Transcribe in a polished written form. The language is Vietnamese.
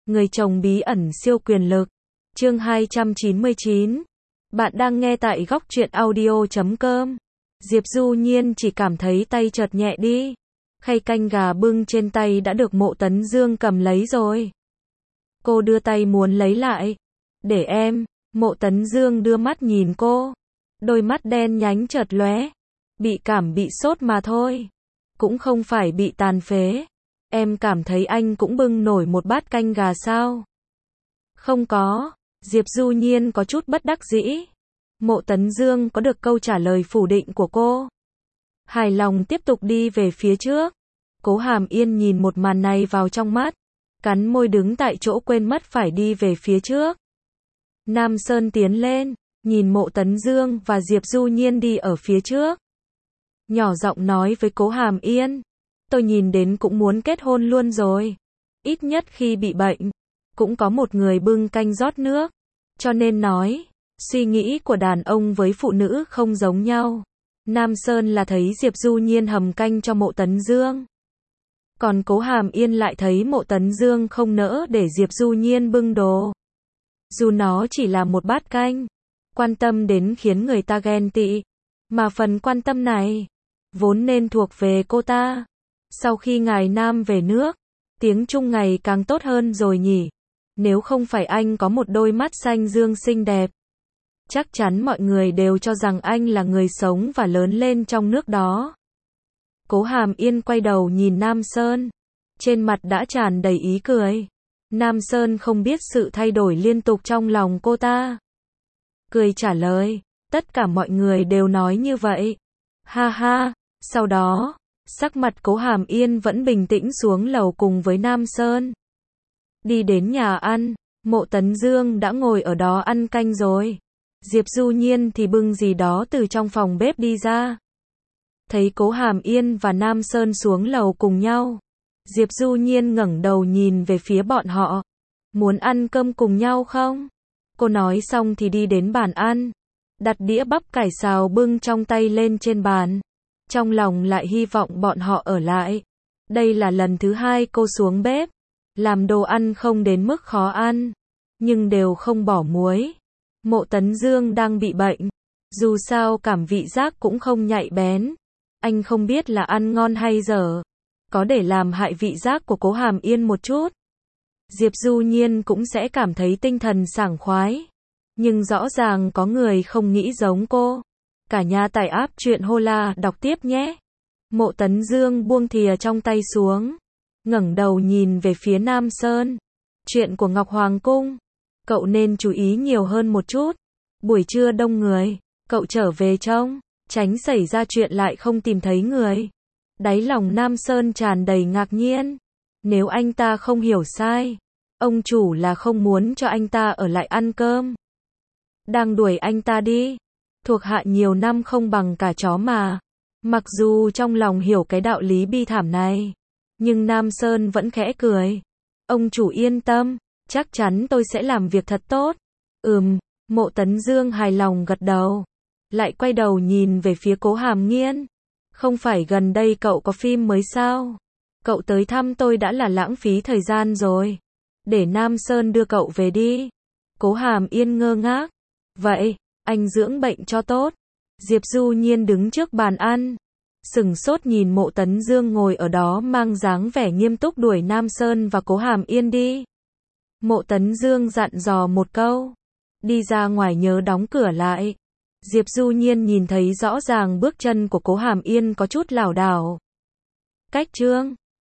Người chồng bí ẩn siêu quyền lực. Chương 299. Bạn đang nghe tại góc truyện audio.com. Diệp Du Nhiên chỉ cảm thấy tay chợt nhẹ đi. Khay canh gà bưng trên tay đã được Mộ Tấn Dương cầm lấy rồi. Cô đưa tay muốn lấy lại. Để em. Mộ Tấn Dương đưa mắt nhìn cô. Đôi mắt đen nhánh chợt lóe. Bị cảm bị sốt mà thôi. Cũng không phải bị tàn phế. Em cảm thấy anh cũng bưng nổi một bát canh gà sao? Không có. Diệp Du Nhiên có chút bất đắc dĩ. Mộ Tấn Dương có được câu trả lời phủ định của cô. Hài lòng tiếp tục đi về phía trước. Cố Hàm Yên nhìn một màn này vào trong mắt. Cắn môi đứng tại chỗ quên mất phải đi về phía trước. Nam Sơn tiến lên, nhìn Mộ Tấn Dương và Diệp Du Nhiên đi ở phía trước. Nhỏ giọng nói với Cố Hàm Yên. Tôi nhìn đến cũng muốn kết hôn luôn rồi. Ít nhất khi bị bệnh, cũng có một người bưng canh rót nước. Cho nên nói, suy nghĩ của đàn ông với phụ nữ không giống nhau. Nam Sơn là thấy Diệp Du Nhiên hầm canh cho Mộ Tấn Dương. Còn Cố Hàm Yên lại thấy Mộ Tấn Dương không nỡ để Diệp Du Nhiên bưng đồ. Dù nó chỉ là một bát canh, quan tâm đến khiến người ta ghen tị. Mà phần quan tâm này, vốn nên thuộc về cô ta. Sau khi ngài Nam về nước, tiếng Trung ngày càng tốt hơn rồi nhỉ. Nếu không phải anh có một đôi mắt xanh dương xinh đẹp, chắc chắn mọi người đều cho rằng anh là người sống và lớn lên trong nước đó. Cố Hàm Yên quay đầu nhìn Nam Sơn. Trên mặt đã tràn đầy ý cười. Nam Sơn không biết sự thay đổi liên tục trong lòng cô ta. Cười trả lời, tất cả mọi người đều nói như vậy. Ha ha, sau đó, sắc mặt Cố Hàm Yên vẫn bình tĩnh xuống lầu cùng với Nam Sơn. Đi đến nhà ăn, Mộ Tấn Dương đã ngồi ở đó ăn canh rồi. Diệp Du Nhiên thì bưng gì đó từ trong phòng bếp đi ra. Thấy Cố Hàm Yên và Nam Sơn xuống lầu cùng nhau. Diệp Du Nhiên ngẩng đầu nhìn về phía bọn họ. Muốn ăn cơm cùng nhau không? Cô nói xong thì đi đến bàn ăn. Đặt đĩa bắp cải xào bưng trong tay lên trên bàn. Trong lòng lại hy vọng bọn họ ở lại. Đây là lần thứ hai cô xuống bếp. Làm đồ ăn không đến mức khó ăn. Nhưng đều không bỏ muối. Mộ Tấn Dương đang bị bệnh. Dù sao cảm vị giác cũng không nhạy bén. Anh không biết là ăn ngon hay dở. Có để làm hại vị giác của Cố Hàm Yên một chút. Diệp Du Nhiên cũng sẽ cảm thấy tinh thần sảng khoái. Nhưng rõ ràng có người không nghĩ giống cô. Cả nhà tải app truyện Hola đọc tiếp nhé. Mộ Tấn Dương buông thìa trong tay xuống. Ngẩng đầu nhìn về phía Nam Sơn. Chuyện của Ngọc Hoàng Cung. Cậu nên chú ý nhiều hơn một chút. Buổi trưa đông người. Cậu trở về trông. Tránh xảy ra chuyện lại không tìm thấy người. Đáy lòng Nam Sơn tràn đầy ngạc nhiên. Nếu anh ta không hiểu sai, ông chủ là không muốn cho anh ta ở lại ăn cơm. Đang đuổi anh ta đi. Thuộc hạ nhiều năm không bằng cả chó mà. Mặc dù trong lòng hiểu cái đạo lý bi thảm này, nhưng Nam Sơn vẫn khẽ cười. Ông chủ yên tâm, chắc chắn tôi sẽ làm việc thật tốt. Mộ Tấn Dương hài lòng gật đầu. Lại quay đầu nhìn về phía Cố Hàm Nghiên. Không phải gần đây cậu có phim mới sao? Cậu tới thăm tôi đã là lãng phí thời gian rồi. Để Nam Sơn đưa cậu về đi. Cố Hàm Yên ngơ ngác. Vậy, anh dưỡng bệnh cho tốt. Diệp Du Nhiên đứng trước bàn ăn. Sừng sốt nhìn Mộ Tấn Dương ngồi ở đó mang dáng vẻ nghiêm túc đuổi Nam Sơn và Cố Hàm Yên đi. Mộ Tấn Dương dặn dò một câu. Đi ra ngoài nhớ đóng cửa lại. Diệp Du Nhiên nhìn thấy rõ ràng bước chân của Cố Hàm Yên có chút lảo đảo. Cách chương